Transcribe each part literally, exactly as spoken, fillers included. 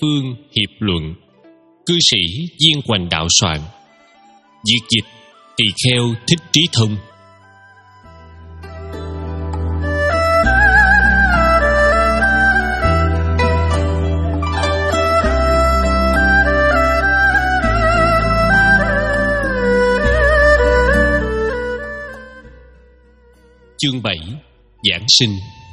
Phương hiệp luận. Cư sĩ Viên Hoành đạo soạn. Việt dịch Tỳ Kheo Thích Trí Thông. Chương bảy. Giảng sinh.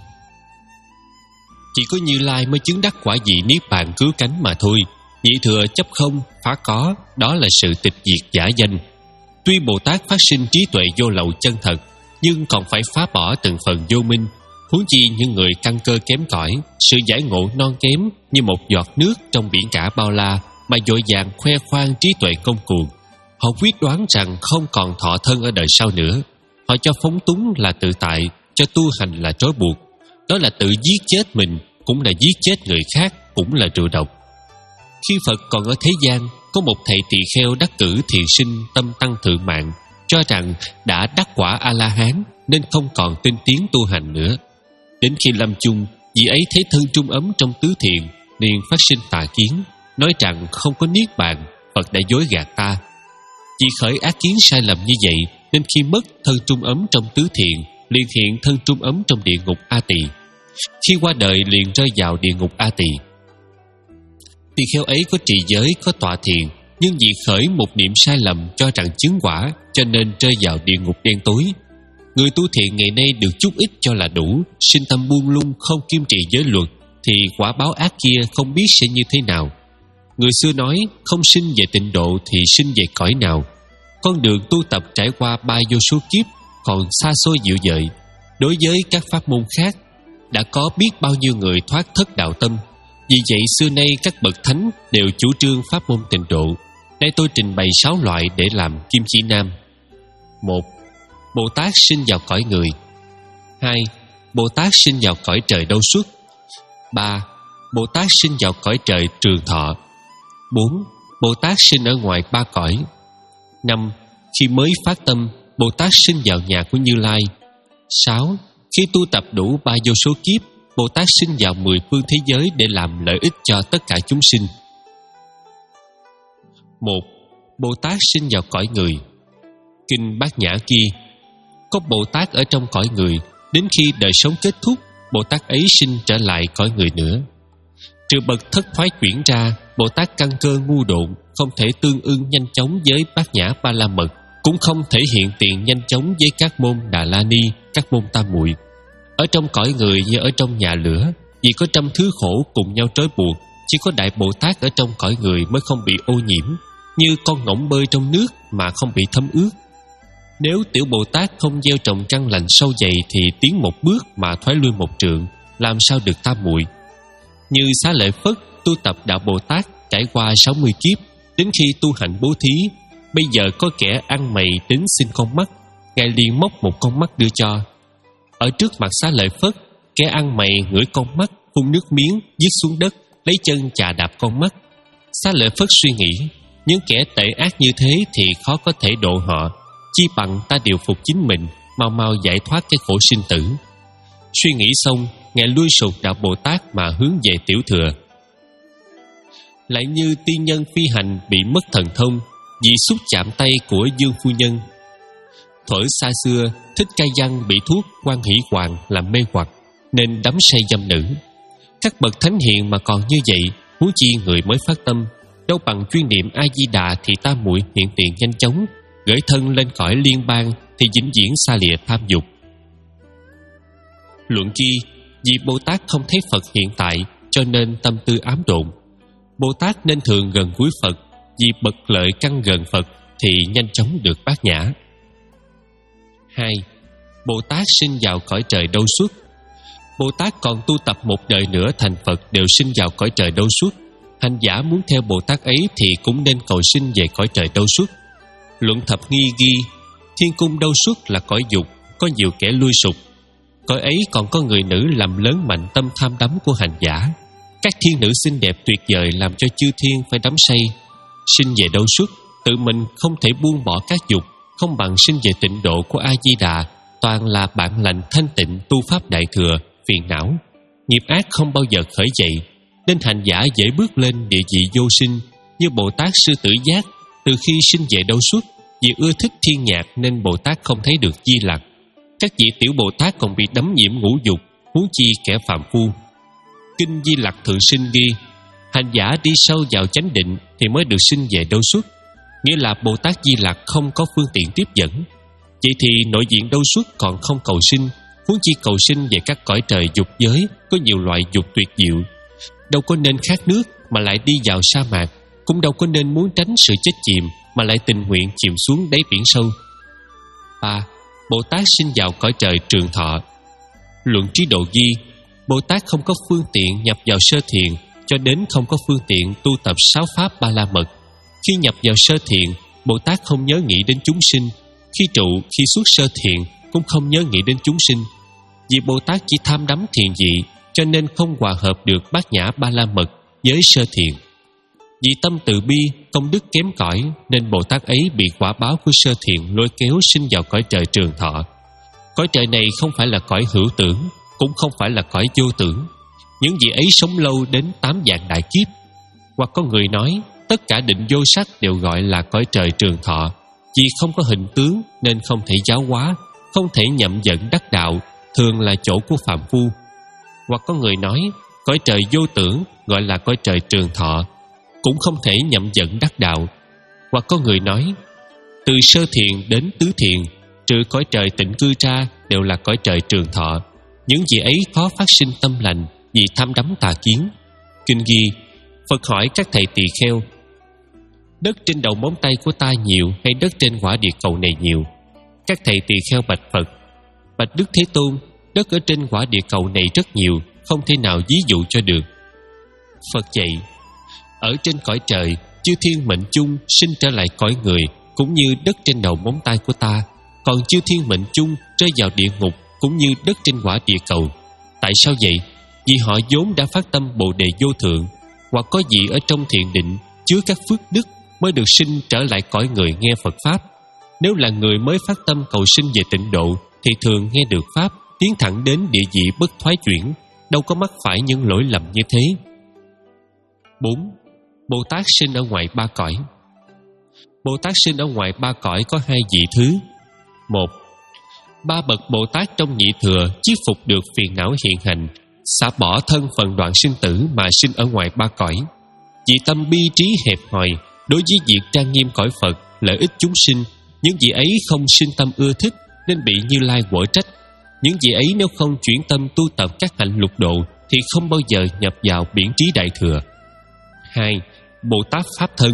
Chỉ có Như Lai mới chứng đắc quả vị niết bàn cứu cánh mà thôi. Nhị thừa chấp không, phá có, đó là sự tịch diệt giả danh. Tuy Bồ Tát phát sinh trí tuệ vô lậu chân thật, nhưng còn phải phá bỏ từng phần vô minh. Huống chi những người căn cơ kém cỏi, sự giải ngộ non kém như một giọt nước trong biển cả bao la, mà vội vàng khoe khoang trí tuệ công cuồng. Họ quyết đoán rằng không còn thọ thân ở đời sau nữa. Họ cho phóng túng là tự tại, cho tu hành là trói buộc. Đó là tự giết chết mình, cũng là giết chết người khác, cũng là rượu độc. Khi Phật còn ở thế gian, có một thầy tỳ kheo đắc cử thiền sinh tâm tăng thượng mạng, cho rằng đã đắc quả A-la-hán nên không còn tinh tiến tu hành nữa. Đến khi lâm chung, vị ấy thấy thân trung ấm trong tứ thiền, liền phát sinh tà kiến, nói rằng không có niết bàn, Phật đã dối gạt ta. Vì khởi ác kiến sai lầm như vậy, nên khi mất thân trung ấm trong tứ thiền, liền hiện thân trung ấm trong địa ngục A Tỳ. Khi qua đời liền rơi vào địa ngục A Tỳ. Tỳ kheo ấy có trì giới, có tọa thiền, nhưng vì khởi một niệm sai lầm cho rằng chứng quả, cho nên rơi vào địa ngục đen tối. Người tu thiện ngày nay được chút ít cho là đủ, sinh tâm buông lung không kiêm trì giới luật, thì quả báo ác kia không biết sẽ như thế nào. Người xưa nói không sinh về tịnh độ thì sinh về cõi nào. Con đường tu tập trải qua ba vô số kiếp còn xa xôi dịu dợi. Đối với các pháp môn khác, đã có biết bao nhiêu người thoát thất đạo tâm. Vì vậy xưa nay các bậc thánh đều chủ trương pháp môn tịnh độ. Đây tôi trình bày sáu loại để làm kim chỉ nam. Một. Bồ Tát sinh vào cõi người. Hai. Bồ Tát sinh vào cõi trời đâu xuất. Ba. Bồ Tát sinh vào cõi trời trường thọ. Bốn. Bồ Tát sinh ở ngoài ba cõi. Năm. Khi mới phát tâm, Bồ Tát sinh vào nhà của Như Lai. Sáu. Khi tu tập đủ ba vô số kiếp, Bồ Tát sinh vào mười phương thế giới để làm lợi ích cho tất cả chúng sinh. Một. Bồ Tát sinh vào cõi người. Kinh Bát Nhã ghi: có Bồ Tát ở trong cõi người, đến khi đời sống kết thúc, Bồ Tát ấy sinh trở lại cõi người nữa. Trừ bậc thất thoái chuyển ra, Bồ Tát căn cơ ngu độn, không thể tương ưng nhanh chóng với Bát Nhã Ba La Mật, cũng không thể hiện tiền nhanh chóng với các môn Đà La Ni, các môn Tam Muội. Ở trong cõi người như ở trong nhà lửa, vì có trăm thứ khổ cùng nhau trói buộc, chỉ có Đại Bồ Tát ở trong cõi người mới không bị ô nhiễm, như con ngỗng bơi trong nước mà không bị thấm ướt. Nếu Tiểu Bồ Tát không gieo trồng căn lành sâu dày thì tiến một bước mà thoái lui một trượng, làm sao được tam muội. Như Xá Lợi Phất tu tập đạo Bồ Tát trải qua sáu mươi kiếp, đến khi tu hành bố thí, bây giờ có kẻ ăn mày đến xin con mắt, Ngài liền móc một con mắt đưa cho. Ở trước mặt Xá Lợi Phất, kẻ ăn mày ngửi con mắt, phun nước miếng, giết xuống đất, lấy chân chà đạp con mắt. Xá Lợi Phất suy nghĩ, những kẻ tệ ác như thế thì khó có thể độ họ, chi bằng ta điều phục chính mình, mau mau giải thoát cái khổ sinh tử. Suy nghĩ xong, Ngài lui sụt đạo Bồ Tát mà hướng về Tiểu Thừa. Lại như tiên nhân phi hành bị mất thần thông vì xúc chạm tay của Dương Phu Nhân. Thuở xa xưa, Thích Ca Văn bị thuốc Quan Hỷ Hoàng làm mê hoặc nên đắm say dâm nữ. Các bậc thánh hiền mà còn như vậy, huống chi người mới phát tâm, đâu bằng chuyên niệm A Di Đà thì tam muội hiện tiền nhanh chóng, gửi thân lên cõi liên bang thì vĩnh viễn xa lìa tham dục. Luận ghi: vì Bồ Tát không thấy Phật hiện tại, cho nên tâm tư ám độn. Bồ Tát nên thường gần gũi Phật, vì bậc lợi căn gần Phật thì nhanh chóng được bát nhã. Hai. Bồ Tát sinh vào cõi trời đâu xuất. Bồ Tát còn tu tập một đời nữa thành Phật đều sinh vào cõi trời đâu xuất. Hành giả muốn theo Bồ Tát ấy thì cũng nên cầu sinh về cõi trời đâu xuất. Luận Thập Nghi ghi: thiên cung đâu xuất là cõi dục, có nhiều kẻ lui sụp. Cõi ấy còn có người nữ làm lớn mạnh tâm tham đắm của hành giả. Các thiên nữ xinh đẹp tuyệt vời làm cho chư thiên phải đắm say. Sinh về đâu xuất, tự mình không thể buông bỏ các dục, không bằng sinh về tịnh độ của A Di Đà, toàn là bạn lành thanh tịnh tu pháp đại thừa, phiền não, nghiệp ác không bao giờ khởi dậy. nên hành giả dễ bước lên địa vị vô sinh. Như Bồ Tát Sư Tử Giác, từ khi sinh về Đâu Xuất, vì ưa thích thiên nhạc nên Bồ Tát không thấy được Di Lặc. Các vị tiểu Bồ Tát còn bị đắm nhiễm ngũ dục, huống chi kẻ phàm phu. Kinh Di Lặc Thượng Sinh ghi, hành giả đi sâu vào chánh định thì mới được sinh về Đâu Xuất, nghĩa là Bồ Tát Di Lặc không có phương tiện tiếp dẫn. Vậy thì nội diện Đâu Xuất còn không cầu sinh, huống chi cầu sinh về các cõi trời dục giới có nhiều loại dục tuyệt diệu. Đâu có nên khát nước mà lại đi vào sa mạc, cũng đâu có nên muốn tránh sự chết chìm mà lại tình nguyện chìm xuống đáy biển sâu. Ba. Bồ Tát sinh vào cõi trời Trường Thọ. Luận Trí Độ ghi, Bồ Tát không có phương tiện nhập vào sơ thiền cho đến không có phương tiện tu tập sáu pháp ba la mật. Khi nhập vào sơ thiền, Bồ Tát không nhớ nghĩ đến chúng sinh. Khi trụ, khi xuất sơ thiền cũng không nhớ nghĩ đến chúng sinh. Vì Bồ Tát chỉ tham đắm thiền dị, cho nên không hòa hợp được bát nhã ba la mật với sơ thiền. Vì tâm từ bi, công đức kém cỏi nên Bồ Tát ấy bị quả báo của sơ thiền lôi kéo sinh vào cõi trời Trường Thọ. Cõi trời này không phải là cõi hữu tưởng, cũng không phải là cõi vô tưởng. Những vị ấy sống lâu đến tám vạn đại kiếp. Hoặc có người nói tất cả định vô sắc đều gọi là cõi trời Trường Thọ, vì không có hình tướng nên không thể giáo hóa, không thể nhậm dẫn đắc đạo, thường là chỗ của phàm phu. Hoặc có người nói cõi trời vô tưởng gọi là cõi trời Trường Thọ, cũng không thể nhậm dẫn đắc đạo. Hoặc có người nói từ sơ thiền đến tứ thiền, trừ cõi trời tịnh cư ra, đều là cõi trời Trường Thọ. Những vị ấy khó phát sinh tâm lành vì tham đắm tà kiến. Kinh ghi, Phật hỏi các thầy tỳ kheo, đất trên đầu móng tay của ta nhiều hay đất trên quả địa cầu này nhiều? Các thầy tỳ kheo bạch Phật, bạch Đức Thế Tôn, đất ở trên quả địa cầu này rất nhiều, không thể nào ví dụ cho được. Phật dạy, ở trên cõi trời, chư thiên mệnh chung sinh trở lại cõi người, cũng như đất trên đầu móng tay của ta. Còn chư thiên mệnh chung rơi vào địa ngục, cũng như đất trên quả địa cầu. Tại sao vậy? Vì họ vốn đã phát tâm Bồ Đề vô thượng, hoặc có gì ở trong thiền định chứa các phước đức mới được sinh trở lại cõi người nghe Phật Pháp. Nếu là người mới phát tâm cầu sinh về tịnh độ thì thường nghe được Pháp, tiến thẳng đến địa vị bất thoái chuyển, đâu có mắc phải những lỗi lầm như thế. Bốn. Bồ Tát sinh ở ngoài ba cõi. Bồ Tát sinh ở ngoài ba cõi có hai vị thứ. Một, ba bậc Bồ Tát trong nhị thừa chiết phục được phiền não hiện hành, xả bỏ thân phần đoạn sinh tử mà sinh ở ngoài ba cõi. Vì tâm bi trí hẹp hòi, đối với việc trang nghiêm cõi Phật, lợi ích chúng sinh, những vị ấy không sinh tâm ưa thích nên bị Như Lai quở trách. Những vị ấy nếu không chuyển tâm tu tập các hạnh lục độ thì không bao giờ nhập vào biển trí đại thừa. Hai, Bồ Tát Pháp Thân.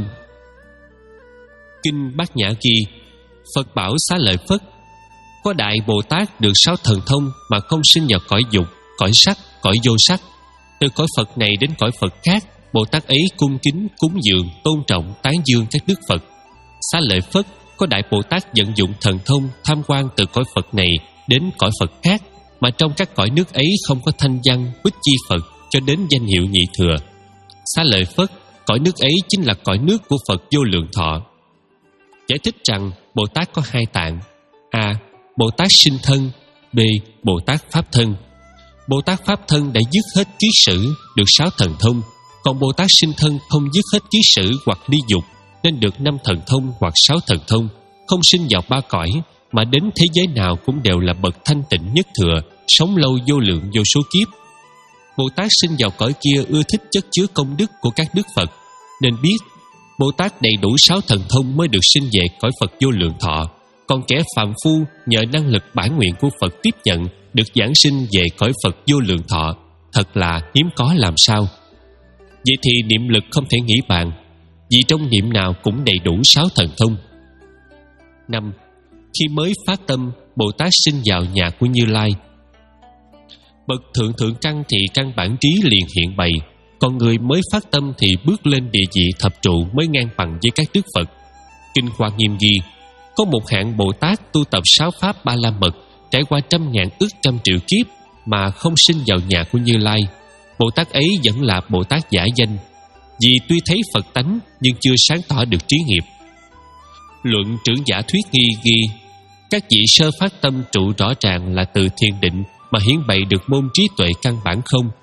Kinh Bát Nhã ghi, Phật bảo Xá Lợi Phất, có đại Bồ Tát được sáu thần thông mà không sinh vào cõi dục, cõi sắc, cõi vô sắc. Từ cõi Phật này đến cõi Phật khác, Bồ Tát ấy cung kính, cúng dường, tôn trọng, tán dương các đức Phật. Xá Lợi Phất có đại Bồ Tát vận dụng thần thông tham quan từ cõi Phật này đến cõi Phật khác, mà trong các cõi nước ấy không có thanh văn, bích chi Phật cho đến danh hiệu nhị thừa. Xá Lợi Phất, cõi nước ấy chính là cõi nước của Phật Vô Lượng Thọ. Giải thích rằng Bồ Tát có hai tạng: A. Bồ Tát sinh thân, B. Bồ Tát Pháp Thân. Bồ Tát Pháp Thân đã dứt hết ký sử, được sáu thần thông. Còn Bồ Tát sinh thân không dứt hết ký sử hoặc ly dục, nên được năm thần thông hoặc sáu thần thông, không sinh vào ba cõi, mà đến thế giới nào cũng đều là bậc thanh tịnh nhất thừa, sống lâu vô lượng vô số kiếp. Bồ Tát sinh vào cõi kia ưa thích chất chứa công đức của các đức Phật, nên biết Bồ Tát đầy đủ sáu thần thông mới được sinh về cõi Phật Vô Lượng Thọ. Còn kẻ phàm phu nhờ năng lực bản nguyện của Phật tiếp nhận, được giảng sinh về cõi Phật Vô Lượng Thọ, thật là hiếm có làm sao. Vậy thì niệm lực không thể nghĩ bàn, vì trong niệm nào cũng đầy đủ sáu thần thông. Năm. Khi mới phát tâm, Bồ Tát sinh vào nhà của Như Lai. Bậc thượng thượng căn thì căn bản trí liền hiện bày, còn người mới phát tâm thì bước lên địa vị thập trụ mới ngang bằng với các đức Phật. Kinh Hoa Nghiêm ghi, có một hạng Bồ Tát tu tập sáu pháp ba la mật, trải qua trăm ngàn ức trăm triệu kiếp mà không sinh vào nhà của Như Lai. Bồ Tát ấy vẫn là Bồ Tát giả danh, vì tuy thấy Phật tánh nhưng chưa sáng tỏ được trí nghiệp. Luận Trưởng Giả Thuyết Nghi ghi, các vị sơ phát tâm trụ rõ ràng là từ thiền định mà hiển bày được môn trí tuệ căn bản không.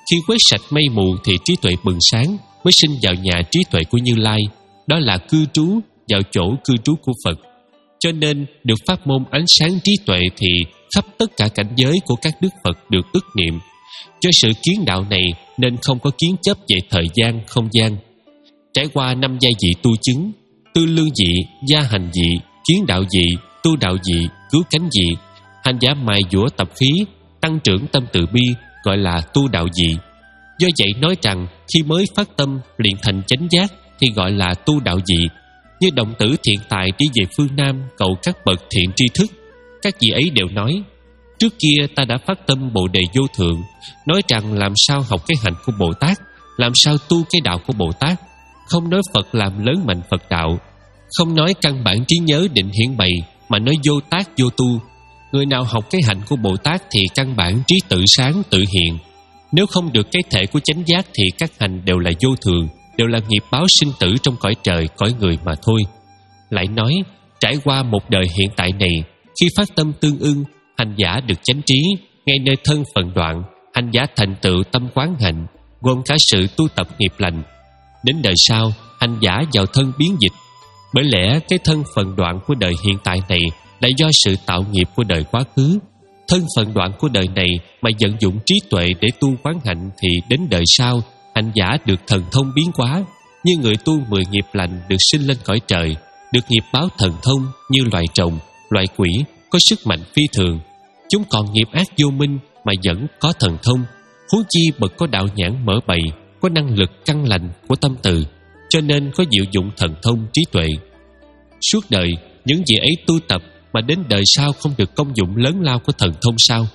Khi quét sạch mây mù thì trí tuệ bừng sáng mới sinh vào nhà trí tuệ của Như Lai, đó là cư trú vào chỗ cư trú của Phật. Cho nên được pháp môn ánh sáng trí tuệ thì khắp tất cả cảnh giới của các đức Phật được ức niệm. Do sự kiến đạo này nên không có kiến chấp về thời gian, không gian. Trải qua năm giai vị tu chứng: tư lương vị, gia hành vị, kiến đạo vị, tu đạo vị, cứu cánh vị. Hành giả mài dũa tập khí, tăng trưởng tâm từ bi, gọi là tu đạo vị. Do vậy nói rằng khi mới phát tâm liền thành chánh giác thì gọi là tu đạo vị. Như đồng tử thiện tài đi về phương Nam cầu các bậc thiện tri thức, các vị ấy đều nói: trước kia ta đã phát tâm Bồ Đề vô thượng, nói rằng làm sao học cái hạnh của Bồ Tát, làm sao tu cái đạo của Bồ Tát. Không nói Phật làm lớn mạnh Phật đạo, không nói căn bản trí nhớ định hiện bày, mà nói vô tác vô tu. Người nào học cái hạnh của Bồ Tát thì căn bản trí tự sáng tự hiện. Nếu không được cái thể của chánh giác thì các hành đều là vô thường, đều là nghiệp báo sinh tử trong cõi trời, cõi người mà thôi. Lại nói, trải qua một đời hiện tại này, khi phát tâm tương ưng, hành giả được chánh trí, ngay nơi thân phận đoạn, hành giả thành tựu tâm quán hạnh, gồm cả sự tu tập nghiệp lành. Đến đời sau, hành giả vào thân biến dịch. Bởi lẽ cái thân phận đoạn của đời hiện tại này là do sự tạo nghiệp của đời quá khứ. Thân phận đoạn của đời này mà vận dụng trí tuệ để tu quán hạnh thì đến đời sau, hành giả được thần thông biến hóa, như người tu mười nghiệp lành được sinh lên cõi trời, được nghiệp báo thần thông như loài trồng, loài quỷ, có sức mạnh phi thường. Chúng còn nghiệp ác vô minh mà vẫn có thần thông, huống chi bậc có đạo nhãn mở bày, có năng lực căn lành của tâm từ, cho nên có diệu dụng thần thông trí tuệ. Suốt đời những vị ấy tu tập mà đến đời sau không được công dụng lớn lao của thần thông sao?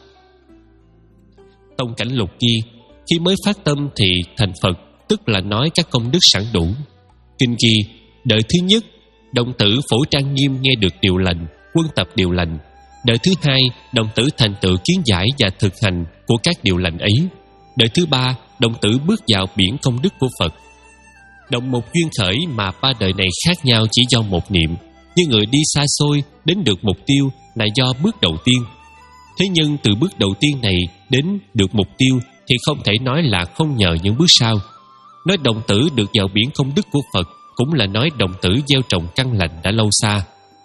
Tông Cảnh Lục ghi: khi mới phát tâm thì thành Phật, tức là nói các công đức sẵn đủ. Kinh ghi: đời thứ nhất, đồng tử Phổ Trang Nghiêm nghe được điều lành, quân tập điều lành. Đời thứ hai, đồng tử thành tựu kiến giải và thực hành của các điều lành ấy. Đời thứ ba, đồng tử bước vào biển công đức của Phật. Đồng một duyên khởi mà ba đời này khác nhau chỉ do một niệm. Như người đi xa xôi đến được mục tiêu là do bước đầu tiên. Thế nhưng từ bước đầu tiên này đến được mục tiêu thì không thể nói là không nhờ những bước sau. Nói đồng tử được vào biển công đức của Phật cũng là nói đồng tử gieo trồng căn lành đã lâu xa.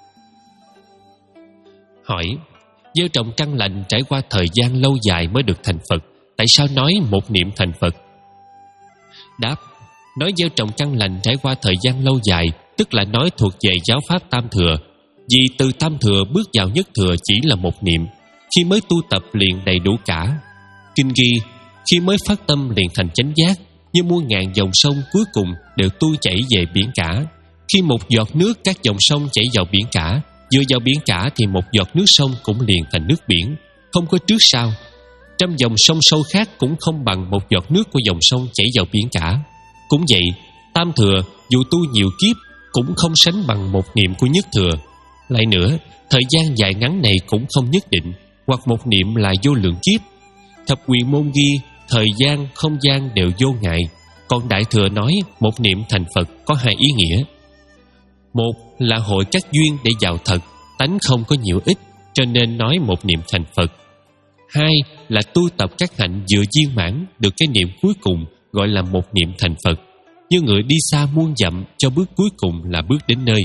Hỏi: gieo trồng căn lành trải qua thời gian lâu dài mới được thành Phật, tại sao nói một niệm thành Phật? Đáp: nói gieo trồng căn lành trải qua thời gian lâu dài tức là nói thuộc về giáo pháp tam thừa. Vì từ tam thừa bước vào nhất thừa chỉ là một niệm, khi mới tu tập liền đầy đủ cả. Kinh ghi: khi mới phát tâm liền thành chánh giác, như muôn ngàn dòng sông cuối cùng đều tuôn chảy về biển cả. Khi một giọt nước các dòng sông chảy vào biển cả, vừa vào biển cả thì một giọt nước sông cũng liền thành nước biển, không có trước sau. Trăm dòng sông sâu khác cũng không bằng một giọt nước của dòng sông chảy vào biển cả. Cũng vậy, tam thừa dù tu nhiều kiếp cũng không sánh bằng một niệm của nhất thừa. Lại nữa, thời gian dài ngắn này cũng không nhất định, hoặc một niệm là vô lượng kiếp. Thập quyền môn ghi thời gian, không gian đều vô ngại. Còn đại thừa nói một niệm thành Phật có hai ý nghĩa. Một là hội các duyên để vào thật, tánh không có nhiều ít, cho nên nói một niệm thành Phật. Hai là tu tập các hạnh vừa viên mãn, được cái niệm cuối cùng gọi là một niệm thành Phật. Như người đi xa muôn dặm cho bước cuối cùng là bước đến nơi.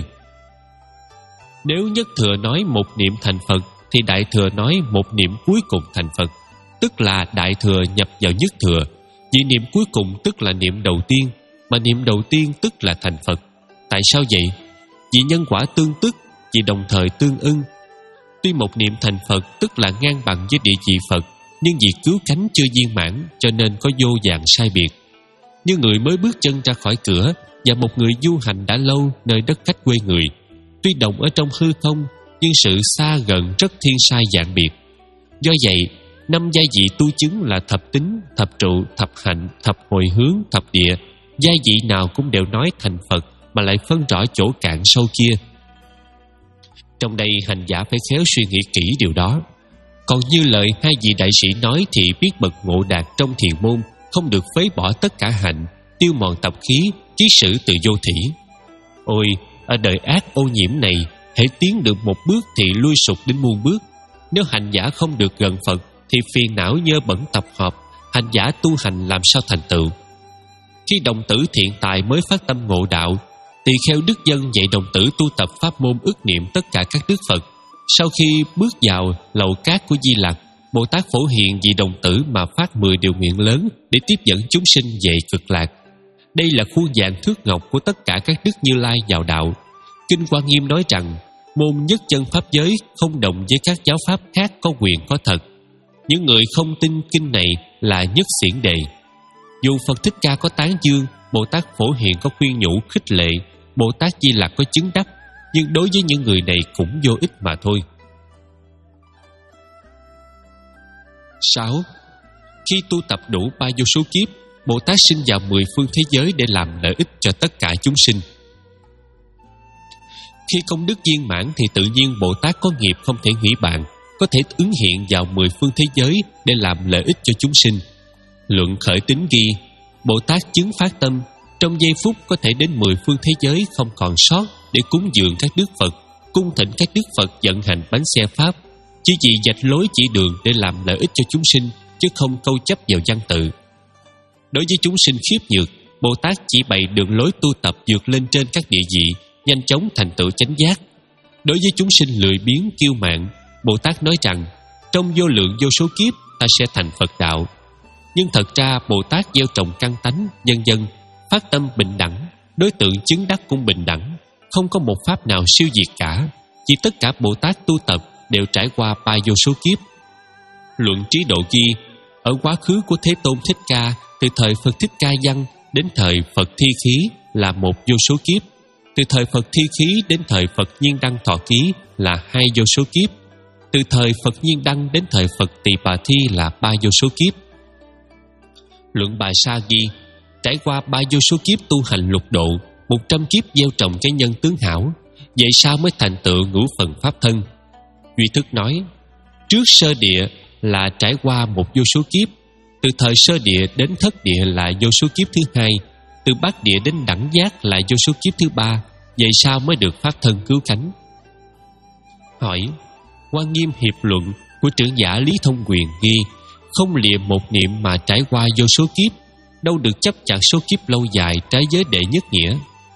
Nếu nhất thừa nói một niệm thành Phật thì đại thừa nói một niệm cuối cùng thành Phật, tức là đại thừa nhập vào nhất thừa. Vì niệm cuối cùng tức là niệm đầu tiên, mà niệm đầu tiên tức là thành Phật. Tại sao vậy? Vì nhân quả tương tức, vì đồng thời tương ưng. Tuy một niệm thành Phật tức là ngang bằng với địa vị Phật, nhưng vì cứu cánh chưa viên mãn cho nên có vô vàn sai biệt. Như người mới bước chân ra khỏi cửa và một người du hành đã lâu nơi đất khách quê người, tuy đồng ở trong hư không nhưng sự xa gần rất thiên sai dạng biệt. Do vậy, năm giai vị tu chứng là thập tính, thập trụ, thập hạnh, thập hồi hướng, thập địa. Giai vị nào cũng đều nói thành Phật mà lại phân rõ chỗ cạn sâu kia. Trong đây hành giả phải khéo suy nghĩ kỹ điều đó. Còn như lời hai vị đại sĩ nói thì biết bậc ngộ đạt trong thiền môn không được phế bỏ tất cả hạnh, tiêu mòn tập khí, trí sử từ vô thỉ. Ôi, ở đời ác ô nhiễm này, hễ tiến được một bước thì lui sụt đến muôn bước. Nếu hành giả không được gần Phật thì phiền não nhơ bẩn tập hợp, hành giả tu hành làm sao thành tựu? Khi đồng tử thiện tài mới phát tâm ngộ đạo, tỳ kheo đức dân dạy đồng tử tu tập pháp môn ức niệm tất cả các đức Phật. Sau khi bước vào lầu cát của Di Lặc, Bồ Tát Phổ Hiền vì đồng tử mà phát mười điều nguyện lớn để tiếp dẫn chúng sinh về cực lạc. Đây là khuôn dạng thước ngọc của tất cả các đức Như Lai vào đạo. Kinh Hoa Nghiêm nói rằng môn nhất chân pháp giới không đồng với các giáo pháp khác có quyền có thật. Những người không tin kinh này là nhất xiển đề. Dù Phật Thích Ca có tán dương, Bồ Tát Phổ Hiền có khuyên nhủ khích lệ, Bồ Tát Di Lặc có chứng đắc, nhưng đối với những người này cũng vô ích mà thôi. Sáu. Khi tu tập đủ ba vô số kiếp, Bồ Tát sinh vào mười phương thế giới để làm lợi ích cho tất cả chúng sinh. Khi công đức viên mãn thì tự nhiên Bồ Tát có nghiệp không thể hủy bàn, có thể ứng hiện vào mười phương thế giới để làm lợi ích cho chúng sinh. Luận Khởi Tín ghi, Bồ Tát chứng phát tâm, trong giây phút có thể đến mười phương thế giới không còn sót để cúng dường các đức Phật, cung thỉnh các đức Phật vận hành bánh xe pháp, chỉ vì vạch lối chỉ đường để làm lợi ích cho chúng sinh, chứ không câu chấp vào văn tự. Đối với chúng sinh khiếp nhược, Bồ Tát chỉ bày đường lối tu tập vượt lên trên các địa vị, nhanh chóng thành tựu chánh giác. Đối với chúng sinh lười biếng kiêu mạn, Bồ Tát nói rằng trong vô lượng vô số kiếp ta sẽ thành Phật đạo. Nhưng thật ra Bồ Tát gieo trồng căn tánh, vân vân, phát tâm bình đẳng, đối tượng chứng đắc cũng bình đẳng, không có một pháp nào siêu diệt cả. Chỉ tất cả Bồ Tát tu tập đều trải qua ba vô số kiếp. Luận Trí Độ ghi, ở quá khứ của Thế Tôn Thích Ca, từ thời Phật Thích Ca Văn đến thời Phật Thi Khí là một vô số kiếp, từ thời Phật Thi Khí đến thời Phật Nhiên Đăng Thọ Ký là hai vô số kiếp, từ thời Phật Nhiên Đăng đến thời Phật Tỳ Bà Thi là ba vô số kiếp. Luận Bà Sa ghi, trải qua ba vô số kiếp tu hành lục độ, một trăm kiếp gieo trồng cái nhân tướng hảo, vậy sao mới thành tựu ngũ phần pháp thân? Duy Thức nói, trước sơ địa là trải qua một vô số kiếp, từ thời sơ địa đến thất địa là vô số kiếp thứ hai, từ bát địa đến đẳng giác là vô số kiếp thứ ba, vậy sao mới được pháp thân cứu cánh? Hỏi, Hoa Nghiêm Hiệp Luận của trưởng giả Lý Thông Quyền ghi, không lìa một niệm mà trải qua vô số kiếp, đâu được chấp chặt số kiếp lâu dài trái với đệ nhất nghĩa.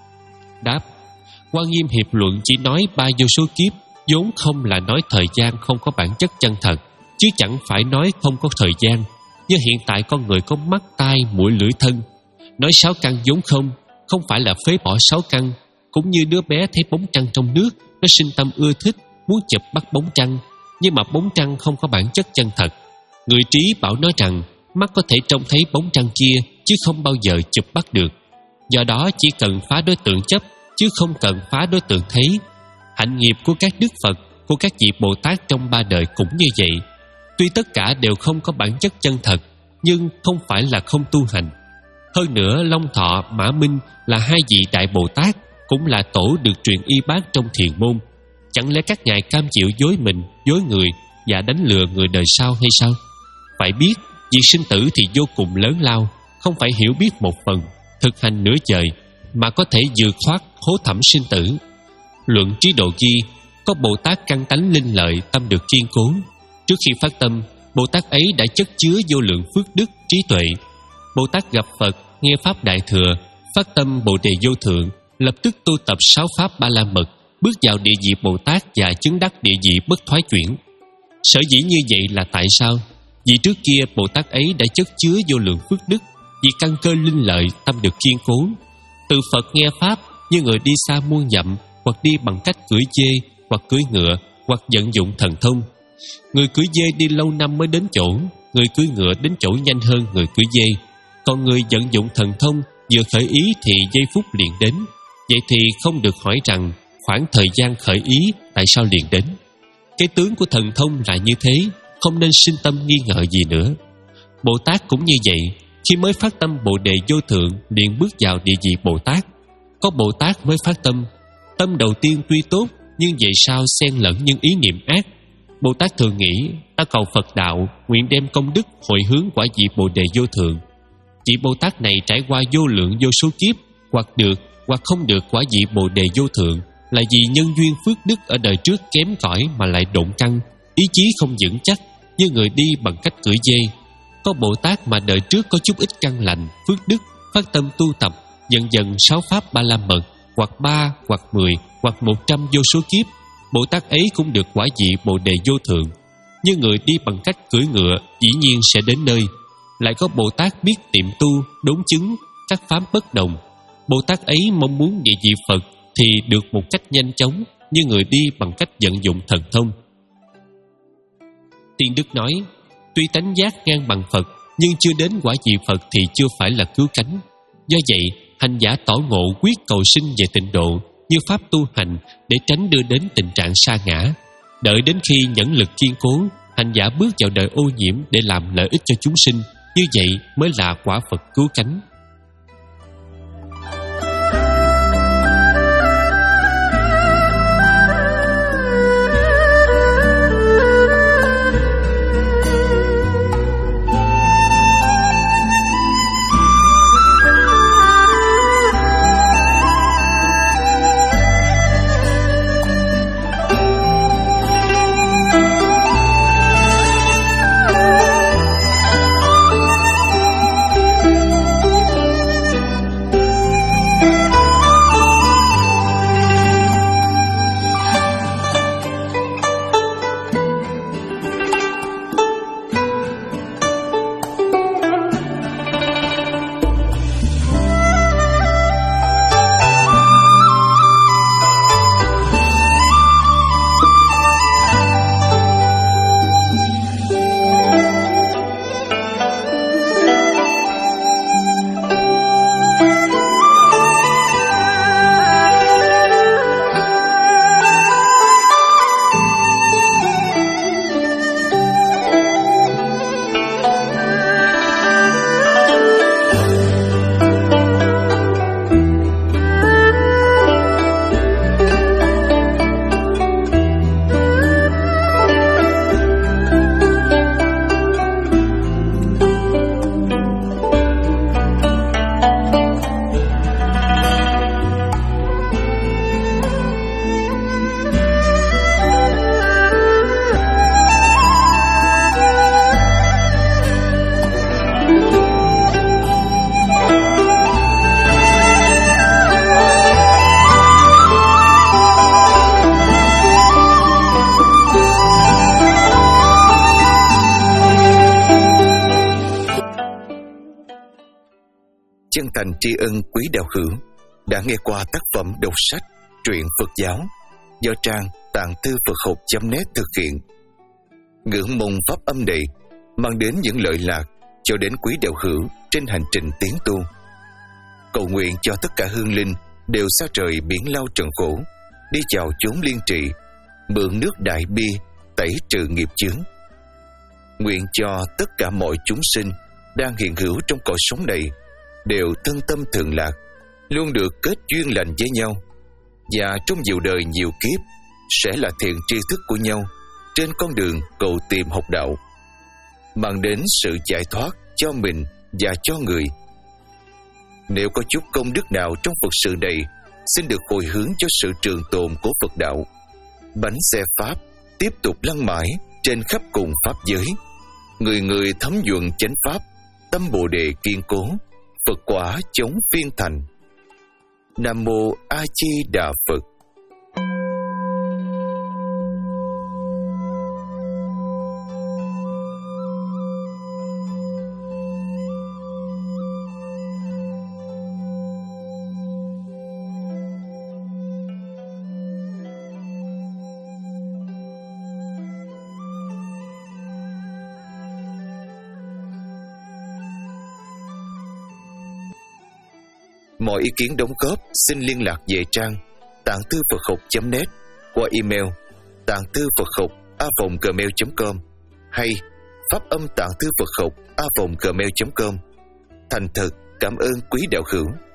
Đáp, Hoa Nghiêm Hiệp Luận chỉ nói ba vô số kiếp, vốn không là nói thời gian không có bản chất chân thật, chứ chẳng phải nói không có thời gian. Như hiện tại con người có mắt, tai, mũi, lưỡi, thân. Nói sáu căn vốn không, không phải là phế bỏ sáu căn. Cũng như đứa bé thấy bóng trăng trong nước, nó sinh tâm ưa thích, muốn chụp bắt bóng trăng, nhưng mà bóng trăng không có bản chất chân thật. Người trí bảo nói rằng mắt có thể trông thấy bóng trăng kia, chứ không bao giờ chụp bắt được. Do đó chỉ cần phá đối tượng chấp, chứ không cần phá đối tượng thấy. Hạnh nghiệp của các đức Phật, của các vị Bồ Tát trong ba đời cũng như vậy. Tuy tất cả đều không có bản chất chân thật, nhưng không phải là không tu hành. Hơn nữa, Long Thọ, Mã Minh là hai vị Đại Bồ Tát, cũng là tổ được truyền y bát trong thiền môn. Chẳng lẽ các ngài cam chịu dối mình, dối người và đánh lừa người đời sau hay sao? Phải biết, việc sinh tử thì vô cùng lớn lao, không phải hiểu biết một phần, thực hành nửa trời mà có thể vượt thoát hố thẳm sinh tử. Luận Trí Độ ghi, có Bồ Tát căn tánh linh lợi, tâm được kiên cố. Trước khi phát tâm, Bồ Tát ấy đã chất chứa vô lượng phước đức, trí tuệ. Bồ Tát gặp Phật, nghe Pháp Đại Thừa, phát tâm Bồ Đề Vô Thượng, lập tức tu tập sáu Pháp Ba La Mật, bước vào địa vị Bồ Tát và chứng đắc địa vị bất thoái chuyển. Sở dĩ như vậy là tại sao? Vì trước kia Bồ Tát ấy đã chất chứa vô lượng phước đức, vì căn cơ linh lợi, tâm được kiên cố. Từ Phật nghe Pháp, như người đi xa muôn dặm, hoặc đi bằng cách cưỡi dê, hoặc cưỡi ngựa, hoặc vận dụng thần thông. Người cưỡi dê đi lâu năm mới đến chỗ, người cưỡi ngựa đến chỗ nhanh hơn người cưỡi dê. Còn người vận dụng thần thông vừa khởi ý thì giây phút liền đến. Vậy thì không được hỏi rằng khoảng thời gian khởi ý tại sao liền đến. Cái tướng của thần thông là như thế, không nên sinh tâm nghi ngờ gì nữa. Bồ Tát cũng như vậy, khi mới phát tâm Bồ Đề Vô Thượng liền bước vào địa vị Bồ Tát. Có Bồ Tát mới phát tâm. Tâm đầu tiên tuy tốt, nhưng vậy sao xen lẫn những ý niệm ác. Bồ Tát thường nghĩ, ta cầu Phật đạo, nguyện đem công đức hồi hướng quả vị Bồ Đề Vô Thượng. Vị Bồ Tát này trải qua vô lượng vô số kiếp, hoặc được hoặc không được quả vị Bồ Đề Vô Thượng, là vì nhân duyên phước đức ở đời trước kém cỏi mà lại độn căn, ý chí không vững chắc, như người đi bằng cách cưỡi dê. có Bồ Tát mà đời trước có chút ít căn lành, phước đức, phát tâm tu tập, dần dần sáu pháp ba la mật, hoặc ba, hoặc mười, hoặc một trăm vô số kiếp, Bồ Tát ấy cũng được quả vị Bồ Đề vô thượng. Như người đi bằng cách cưỡi ngựa, dĩ nhiên sẽ đến nơi. Lại có Bồ Tát biết tiệm tu, đốn chứng, các pháp bất đồng. Bồ Tát ấy mong muốn địa vị Phật thì được một cách nhanh chóng, như người đi bằng cách vận dụng thần thông. Tiên Đức nói, tuy tánh giác ngang bằng Phật, nhưng chưa đến quả vị Phật thì chưa phải là cứu cánh. Do vậy, hành giả tỏ ngộ quyết cầu sinh về tịnh độ như pháp tu hành để tránh đưa đến tình trạng sa ngã. Đợi đến khi nhẫn lực kiên cố, hành giả bước vào đời ô nhiễm để làm lợi ích cho chúng sinh. Như vậy mới là quả Phật cứu cánh. Chân thành tri ân quý đạo hữu đã nghe qua tác phẩm đọc sách truyện Phật giáo do trang tạng thư Phật học chấm net thực hiện. Ngưỡng mong pháp âm này mang đến những lợi lạc cho đến quý đạo hữu trên hành trình tiến tu. Cầu nguyện cho tất cả hương linh đều xa trời biển lao trần khổ, đi vào chốn liên trị, mượn nước đại bi tẩy trừ nghiệp chướng. Nguyện cho tất cả mọi chúng sinh đang hiện hữu trong cõi sống này đều thân tâm thường lạc, luôn được kết duyên lành với nhau, và trong nhiều đời nhiều kiếp sẽ là thiện tri thức của nhau trên con đường cầu tìm học đạo, mang đến sự giải thoát cho mình và cho người. Nếu có chút công đức nào trong Phật sự này, xin được hồi hướng cho sự trường tồn của Phật đạo. Bánh xe Pháp tiếp tục lăn mãi trên khắp cùng Pháp giới, người người thấm nhuận chánh Pháp, tâm Bồ Đề kiên cố, Phật quả chống phiên thành. Nam Mô A Di Đà Phật. Mọi ý kiến đóng góp xin liên lạc về trang tạng thư Phật học chấm net qua email tạng thư Phật học a vòng gmail chấm com hay pháp âm tạng thư Phật học a vòng gmail chấm com. Thành thật cảm ơn quý đạo hữu.